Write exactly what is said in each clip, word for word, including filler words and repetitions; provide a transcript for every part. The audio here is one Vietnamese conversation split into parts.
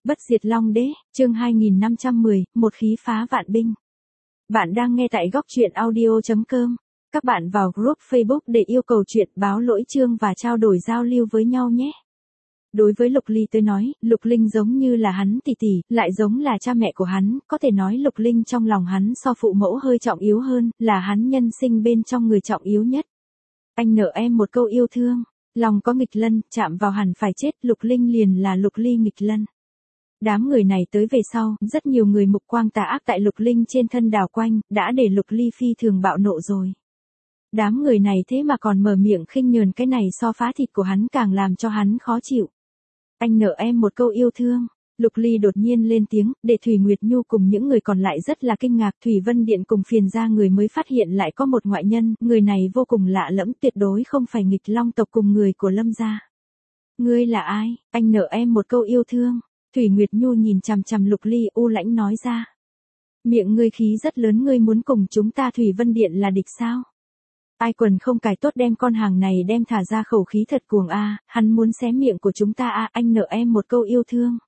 Bất diệt Long Đế, chương hai nghìn năm trăm mười, một khí phá vạn binh. Bạn đang nghe tại góc truyện audio chấm com. Các bạn vào group Facebook để yêu cầu chuyện, báo lỗi chương và trao đổi giao lưu với nhau nhé. Đối với Lục Ly tới nói, Lục Linh giống như là hắn tỷ tỷ, lại giống là cha mẹ của hắn, có thể nói Lục Linh trong lòng hắn so phụ mẫu hơi trọng yếu hơn, là hắn nhân sinh bên trong người trọng yếu nhất. Anh nợ em một câu yêu thương, lòng có nghịch lân, chạm vào hẳn phải chết, Lục Linh liền là Lục Ly nghịch lân. Đám người này tới về sau, rất nhiều người mục quang tà ác tại Lục Linh trên thân đảo quanh, đã để Lục Ly phi thường bạo nộ rồi. Đám người này thế mà còn mở miệng khinh nhờn cái này so phá thịt của hắn càng làm cho hắn khó chịu. Anh nợ em một câu yêu thương. Lục Ly đột nhiên lên tiếng, để Thủy Nguyệt Nhu cùng những người còn lại rất là kinh ngạc. Thủy Vân Điện cùng Phiền gia người mới phát hiện lại có một ngoại nhân, người này vô cùng lạ lẫm, tuyệt đối không phải nghịch long tộc cùng người của Lâm gia. Ngươi là ai? Anh nợ em một câu yêu thương. Thủy Nguyệt Nhu nhìn chằm chằm Lục Ly u lãnh nói ra. Miệng ngươi khí rất lớn, ngươi muốn cùng chúng ta Thủy Vân Điện là địch sao? Ai quần không cài tốt đem con hàng này đem thả ra, khẩu khí thật cuồng a, à, hắn muốn xé miệng của chúng ta a, à, anh nợ em một câu yêu thương.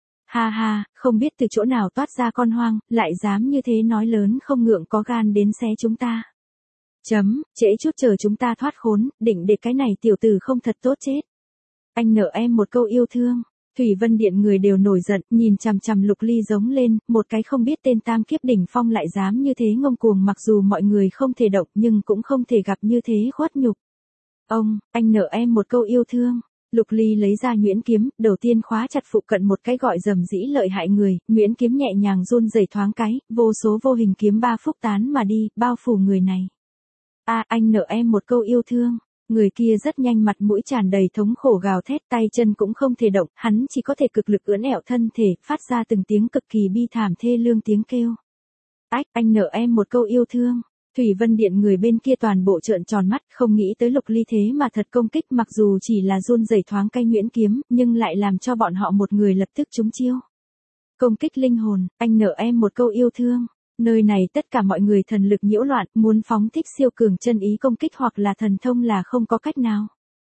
Ha ha, không biết từ chỗ nào toát ra con hoang, lại dám như thế nói lớn, không ngượng có gan đến xé chúng ta. Chấm, trễ chút chờ chúng ta thoát khốn, định để cái này tiểu tử không thật tốt chết. Anh nợ em một câu yêu thương. Thủy Vân Điện người đều nổi giận, nhìn chằm chằm Lục Ly giống lên, một cái không biết tên tam kiếp đỉnh phong lại dám như thế ngông cuồng, mặc dù mọi người không thể động nhưng cũng không thể gặp như thế khuất nhục. Ông, anh nợ em một câu yêu thương. Lục Ly lấy ra nhuyễn kiếm, đầu tiên khóa chặt phụ cận một cái gọi dầm dĩ lợi hại người, nhuyễn kiếm nhẹ nhàng run rẩy thoáng cái, vô số vô hình kiếm ba phúc tán mà đi, bao phủ người này. A, à, anh nợ em một câu yêu thương. Người kia rất nhanh mặt mũi tràn đầy thống khổ gào thét, tay chân cũng không thể động, hắn chỉ có thể cực lực ưỡn ẹo thân thể, phát ra từng tiếng cực kỳ bi thảm thê lương tiếng kêu. Ách, anh nợ em một câu yêu thương. Thủy Vân Điện người bên kia toàn bộ trợn tròn mắt, không nghĩ tới Lục Ly thế mà thật công kích, mặc dù chỉ là run rẩy thoáng cái nhuyễn kiếm, nhưng lại làm cho bọn họ một người lập tức trúng chiêu. Công kích linh hồn, anh nợ em một câu yêu thương. Nơi này tất cả mọi người thần lực nhiễu loạn, muốn phóng thích siêu cường chân ý công kích hoặc là thần thông là không có cách nào.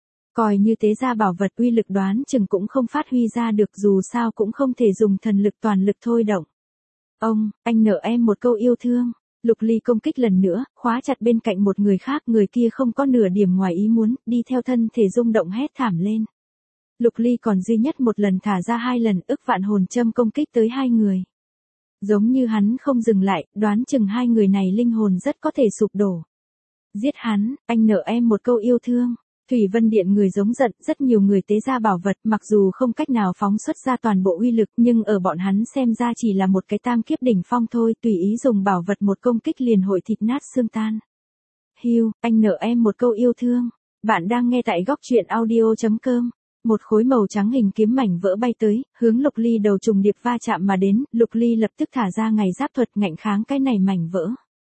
Coi như tế ra bảo vật uy lực đoán chừng cũng không phát huy ra được, dù sao cũng không thể dùng thần lực toàn lực thôi động. Ông, anh nợ em một câu yêu thương. Lục Ly công kích lần nữa, khóa chặt bên cạnh một người khác, người kia không có nửa điểm ngoài ý muốn, đi theo thân thể rung động hét thảm lên. Lục Ly còn duy nhất một lần thả ra hai lần, ức vạn hồn châm công kích tới hai người. Giống như hắn không dừng lại, đoán chừng hai người này linh hồn rất có thể sụp đổ. Giết hắn, anh nợ em một câu yêu thương. Thủy Vân Điện người giống giận, rất nhiều người tế ra bảo vật, mặc dù không cách nào phóng xuất ra toàn bộ uy lực, nhưng ở bọn hắn xem ra chỉ là một cái tam kiếp đỉnh phong thôi, tùy ý dùng bảo vật một công kích liền hội thịt nát xương tan. Hiu, anh nợ em một câu yêu thương. Bạn đang nghe tại góc truyện audio chấm com. Một khối màu trắng hình kiếm mảnh vỡ bay tới, hướng Lục Ly đầu trùng điệp va chạm mà đến, Lục Ly lập tức thả ra ngày giáp thuật ngạnh kháng cái này mảnh vỡ.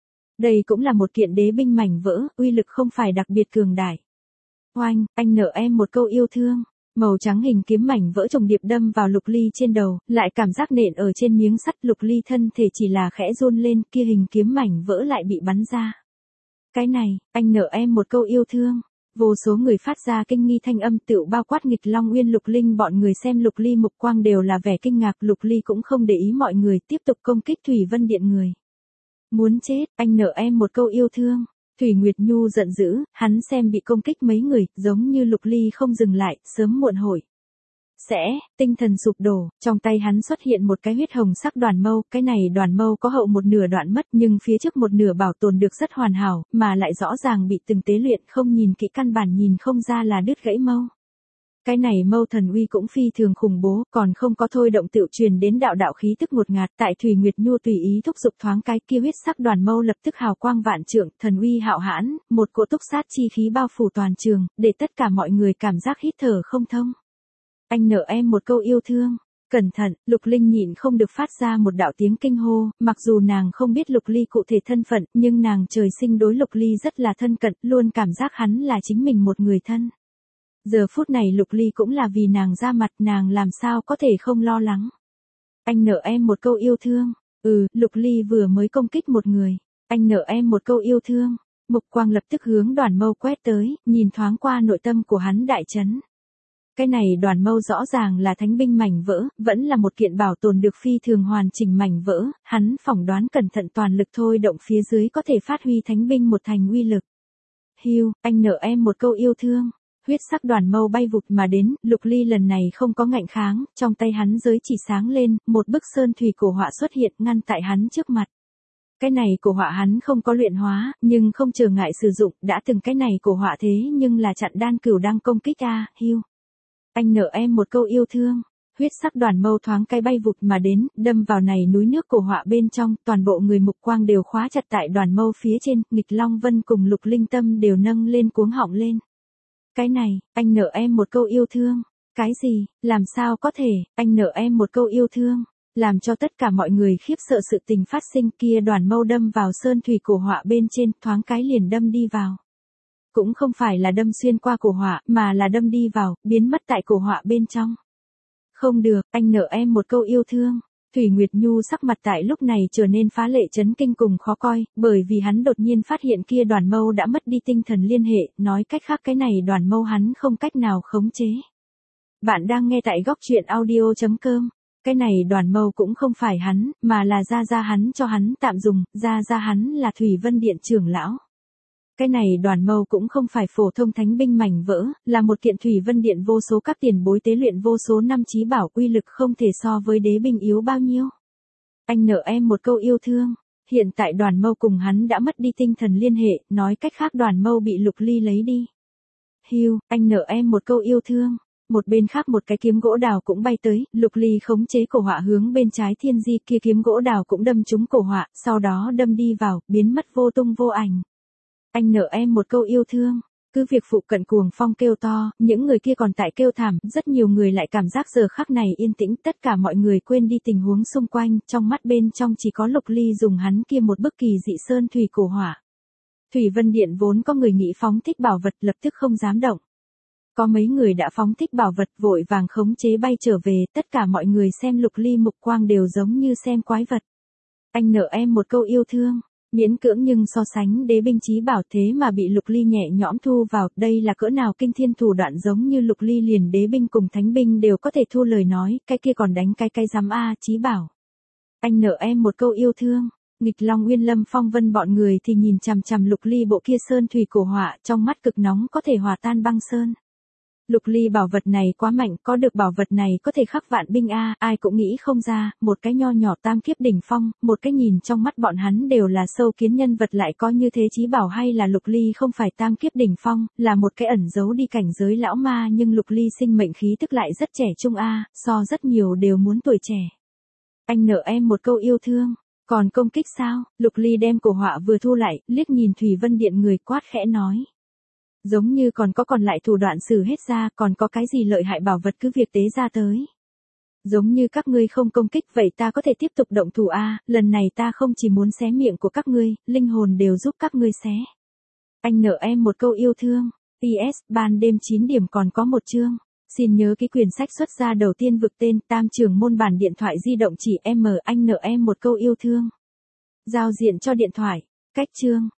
Đây cũng là một kiện đế binh mảnh vỡ, uy lực không phải đặc biệt cường đại. Oanh, anh nợ em một câu yêu thương. Màu trắng hình kiếm mảnh vỡ trùng điệp đâm vào Lục Ly trên đầu, lại cảm giác nện ở trên miếng sắt, Lục Ly thân thể chỉ là khẽ run lên, kia hình kiếm mảnh vỡ lại bị bắn ra. Cái này, anh nợ em một câu yêu thương. Vô số người phát ra kinh nghi thanh âm, tựu bao quát nghịch Long Uyên Lục Linh, bọn người xem Lục Ly mục quang đều là vẻ kinh ngạc. Lục Ly cũng không để ý mọi người, tiếp tục công kích Thủy Vân Điện người. Muốn chết, anh nợ em một câu yêu thương. Thủy Nguyệt Nhu giận dữ, hắn xem bị công kích mấy người, giống như Lục Ly không dừng lại, sớm muộn hội sẽ tinh thần sụp đổ. Trong tay hắn xuất hiện một cái huyết hồng sắc đoàn mâu, cái này đoàn mâu có hậu một nửa đoạn mất, nhưng phía trước một nửa bảo tồn được rất hoàn hảo, mà lại rõ ràng bị từng tế luyện, không nhìn kỹ căn bản nhìn không ra là đứt gãy mâu. Cái này mâu thần uy cũng phi thường khủng bố, còn không có thôi động tự truyền đến đạo đạo khí tức ngột ngạt, tại Thủy Nguyệt Nhu tùy ý thúc giục thoáng cái, kia huyết sắc đoàn mâu lập tức hào quang vạn trượng, thần uy hạo hãn, một cỗ túc sát chi khí bao phủ toàn trường, để tất cả mọi người cảm giác hít thở không thông. Anh nợ em một câu yêu thương. Cẩn thận, Lục Linh nhịn không được phát ra một đạo tiếng kinh hô, mặc dù nàng không biết Lục Ly cụ thể thân phận, nhưng nàng trời sinh đối Lục Ly rất là thân cận, luôn cảm giác hắn là chính mình một người thân. Giờ phút này Lục Ly cũng là vì nàng ra mặt, nàng làm sao có thể không lo lắng. Anh nợ em một câu yêu thương. Ừ, Lục Ly vừa mới công kích một người. Anh nợ em một câu yêu thương. Mục quang lập tức hướng đoàn mâu quét tới, nhìn thoáng qua nội tâm của hắn đại chấn. Cái này đoàn mâu rõ ràng là thánh binh mảnh vỡ, vẫn là một kiện bảo tồn được phi thường hoàn chỉnh mảnh vỡ, hắn phỏng đoán cẩn thận toàn lực thôi động phía dưới có thể phát huy thánh binh một thành uy lực. Hugh, anh nợ em một câu yêu thương. Huyết sắc đoàn mâu bay vụt mà đến, Lục Ly lần này không có ngạnh kháng, trong tay hắn giới chỉ sáng lên, một bức sơn thủy cổ họa xuất hiện ngăn tại hắn trước mặt. Cái này cổ họa hắn không có luyện hóa, nhưng không trở ngại sử dụng, đã từng cái này cổ họa thế nhưng là chặn đan cửu đang công kích a, Hugh. Anh nợ em một câu yêu thương. Huyết sắc đoàn mâu thoáng cái bay vụt mà đến, đâm vào này núi nước cổ họa bên trong, toàn bộ người mục quang đều khóa chặt tại đoàn mâu phía trên, nghịch Long Vân cùng Lục Linh Tâm đều nâng lên cuống họng lên. Cái này, anh nợ em một câu yêu thương. Cái gì, làm sao có thể, anh nợ em một câu yêu thương. Làm cho tất cả mọi người khiếp sợ sự tình phát sinh kia đoàn mâu đâm vào sơn thủy cổ họa bên trên, thoáng cái liền đâm đi vào. Cũng không phải là đâm xuyên qua cổ họa, mà là đâm đi vào, biến mất tại cổ họa bên trong. Không được, anh nợ em một câu yêu thương. Thủy Nguyệt Nhu sắc mặt tại lúc này trở nên phá lệ chấn kinh cùng khó coi, bởi vì hắn đột nhiên phát hiện kia đoàn mâu đã mất đi tinh thần liên hệ, nói cách khác cái này đoàn mâu hắn không cách nào khống chế. Bạn đang nghe tại góc truyện audio chấm com. Cái này đoàn mâu cũng không phải hắn, mà là gia gia hắn cho hắn tạm dùng, gia gia hắn là Thủy Vân Điện trưởng lão. Cái này đoàn mâu cũng không phải phổ thông thánh binh mảnh vỡ, là một kiện Thủy Vân Điện vô số các tiền bối tế luyện vô số năm chí bảo, uy lực không thể so với đế binh yếu bao nhiêu. Anh nợ em một câu yêu thương. Hiện tại đoàn mâu cùng hắn đã mất đi tinh thần liên hệ, nói cách khác đoàn mâu bị Lục Ly lấy đi. Hugh, anh nợ em một câu yêu thương. Một bên khác một cái kiếm gỗ đào cũng bay tới, Lục Ly khống chế cổ họa hướng bên trái thiên di, kia kiếm gỗ đào cũng đâm trúng cổ họa, sau đó đâm đi vào, biến mất vô tung vô ảnh. Anh nợ em một câu yêu thương. Cứ việc phụ cận cuồng phong kêu to, những người kia còn tại kêu thảm, rất nhiều người lại cảm giác giờ khắc này yên tĩnh, tất cả mọi người quên đi tình huống xung quanh, trong mắt bên trong chỉ có Lục Ly dùng hắn kia một bức kỳ dị sơn thủy cổ họa. Thủy Vân Điện vốn có người nghĩ phóng thích bảo vật lập tức không dám động. Có mấy người đã phóng thích bảo vật vội vàng khống chế bay trở về, tất cả mọi người xem Lục Ly mục quang đều giống như xem quái vật. Anh nợ em một câu yêu thương. Miễn cưỡng nhưng so sánh đế binh chí bảo thế mà bị Lục Ly nhẹ nhõm thu vào, đây là cỡ nào kinh thiên thủ đoạn, giống như Lục Ly liền đế binh cùng thánh binh đều có thể thu lời nói, cái kia còn đánh cái cái giám a chí bảo. Anh nợ em một câu yêu thương. Nghịch Long Uyên Lâm Phong Vân bọn người thì nhìn chằm chằm Lục Ly bộ kia sơn thủy cổ họa, trong mắt cực nóng có thể hòa tan băng sơn. Lục Ly bảo vật này quá mạnh, có được bảo vật này có thể khắc vạn binh a, ai cũng nghĩ không ra, một cái nho nhỏ tam kiếp đỉnh phong, một cái nhìn trong mắt bọn hắn đều là sâu kiến nhân vật lại có như thế chí bảo, hay là Lục Ly không phải tam kiếp đỉnh phong, là một cái ẩn giấu đi cảnh giới lão ma, nhưng Lục Ly sinh mệnh khí tức lại rất trẻ trung a, so rất nhiều đều muốn tuổi trẻ. Anh nợ em một câu yêu thương. Còn công kích sao? Lục Ly đem cổ họa vừa thu lại, liếc nhìn Thủy Vân Điện người quát khẽ nói. Giống như còn có còn lại thủ đoạn xử hết ra, còn có cái gì lợi hại bảo vật cứ việc tế ra tới. Giống như các ngươi không công kích vậy ta có thể tiếp tục động thủ a, lần này ta không chỉ muốn xé miệng của các ngươi, linh hồn đều giúp các ngươi xé. Anh nợ em một câu yêu thương. pê ét, ban đêm chín điểm còn có một chương. Xin nhớ ký quyển sách xuất ra đầu tiên vực tên Tam Trường Môn bản điện thoại di động chỉ M, anh nợ em một câu yêu thương. Giao diện cho điện thoại. Cách chương.